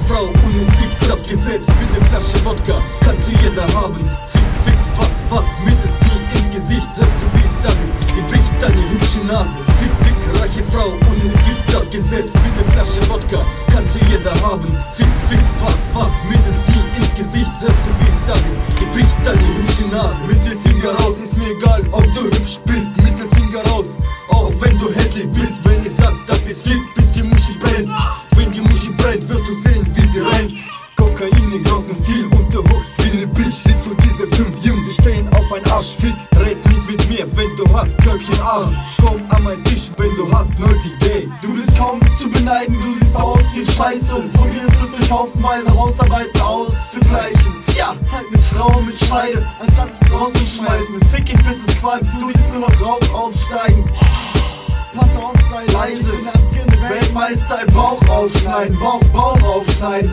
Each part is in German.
Frau und nun fickt das Gesetz. Mit der Flasche Wodka kannst du jeder haben. Fick, was, mit es Knie ins Gesicht. Hörst du wie ich sage, ihr bricht deine hübsche Nase. Fick, reiche Frau und nun fickt das Gesetz. Mit der Flasche Wodka kannst du jeder haben. Fick, was, mit es Knie ins Gesicht. Hörst du wie ich sage, ihr bricht deine hübsche Nase. Mittelfinger raus, ist mir egal, ob du hübsch bist. Mittelfinger raus, auch wenn du hässlich bist. Wenn ich sag, dass es fickt, bis die Muschi brennt. Wenn die Muschi brennt, wirst du sehen, wie sie rennt. Kokain in großen Stil und du huckst wie ne Bitch. Siehst du diese 5 Jungs, die stehen auf ein Arschfick. Red nicht mit mir, wenn du hast Körbchen A. Komm an mein Tisch, wenn du hast 90 D. Du bist kaum zu beneiden, du siehst aus wie Scheiße und probierst es durch haufenweise Hausarbeiten auszugleichen. Tja, halt ne Frau mit Scheide, anstatt es rauszuschmeißen. Fick dich bis es qualmt, du siehst nur noch Rauch aufsteigen. Pass auf, sei leise, Weltmeister im Bauch aufschneiden, Bauch aufschneiden,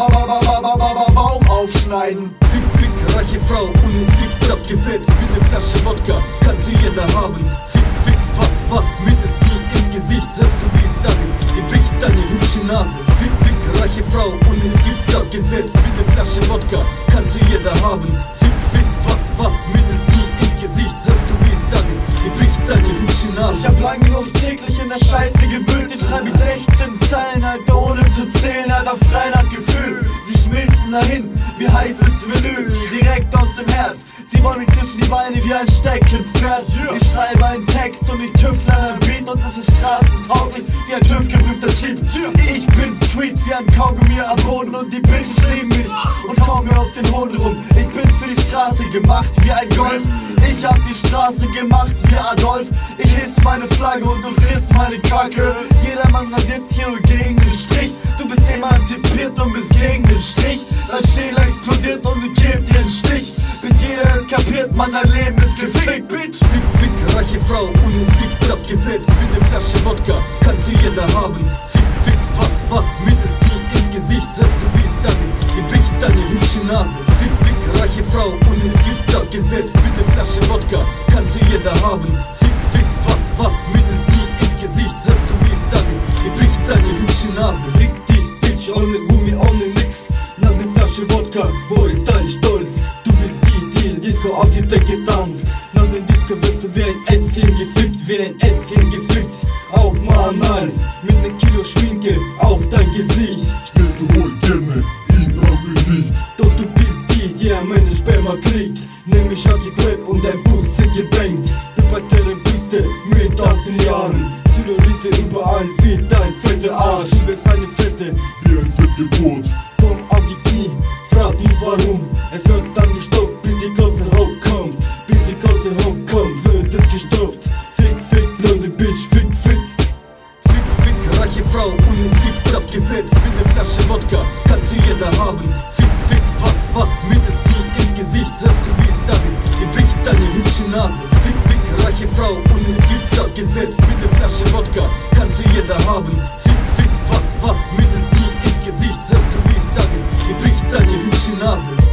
Bauch aufschneiden. Fick, reiche Frau und nun fickt das Gesetz. Mit der Flasche Wodka kannst du jeder haben. Fick, was, mit es Knie ins Gesicht. Hörst du wie ich sage, ihr bricht deine hübsche Nase. Fick, reiche Frau und nun fickt das Gesetz. Mit der Flasche Wodka kannst du jeder haben. Fick, was, mit es Knie ins Gesicht. Hörst du wie ich sage, ihr bricht deine hübsche Nase. Ich hab lang genug täglich in der Scheiße gewühlt. Jetzt schreib ich 16 Zeilen, Alter, ohne zu zählen, Alter, frei nach Gefühl. Sie schmilzen dahin, wie heißes Menü, direkt aus dem Herz. Sie wollen mich zwischen die Beine wie ein Steckenpferd. Ich schreibe einen Text und ich tüftle an einem Beat und es ist straßentauglich wie ein TÜV-geprüfter Jeep. Ich bin Street wie ein Kaugummi am Boden und die Bitches lieben mich und kauen mir auf den Hoden rum. Ich bin für die Straße gemacht wie ein Golf. Ich hab die Straße gemacht wie Adolf. Ich hiss meine Flagge und du frisst meine Kacke. Jedermann rasiert's hier nur gegen den Strich. Du bist emanzipiert und bist gegen den Strich. Dein Schädel explodiert und ich geb dir einen Stich. Bis jeder es kapiert, man, dein Leben ist gefickt, Bitch. Fick, reiche Frau und nun fickt das Gesetz. Mit der Flasche Wodka kannst du jeder haben. Fick, was, mit es Knie ins Gesicht. Hörst du wie ich sage, ihr bricht deine hübsche Nase. Fick, reiche Frau und nun fickt das Gesetz. Mit der Flasche Wodka kannst du jeder haben. Fick, was, mit es Knie ins Gesicht. Hörst du wie ich sage, ihr bricht deine hübsche Nase. Fick dich, Bitch, ohne Gummi, ohne nix. Nach der Flasche Wodka, wo ist dein Stolz? Du bist die in Disco auf die Decke tanzt. Nach der Disco wirst du wie ein Äffchen gefickt, wie ein Äffchen gefickt. Auch mal anal, mit ne Kilo Schminke auf dein Gesicht. Stellst du wohl gerne ihn auch nicht. Doch du bist die meine Sperma kriegt. Nämlich hat die Crap und dein Pussy gebankt. Pubertäre Büste mit 18 Jahren. Zellulite überall wie dein fetter Arsch. Übelst eine Fette Wie ein Fettgeburt. Komm auf die Knie, frag dich warum. Es wird dann gestopft, bis die Kotze hochkommt. Bis die Kotze hochkommt, wird es gestopft. Fick, blöde Bitch, fick, reiche Frau und nun fickt das Gesetz. Mit der Flasche Wodka kannst du jeder haben. Fick, was, mit es Knie ins Gesicht. Hörst du wie ich sage, ihr bricht deine hübsche Nase. Fick, reiche Frau und nun fickt das Gesetz. Mit der Flasche Wodka kannst du jeder haben. Fick, was, mit es Knie ins Gesicht. Hörst du wie ich sage, ihr bricht deine hübsche Nase.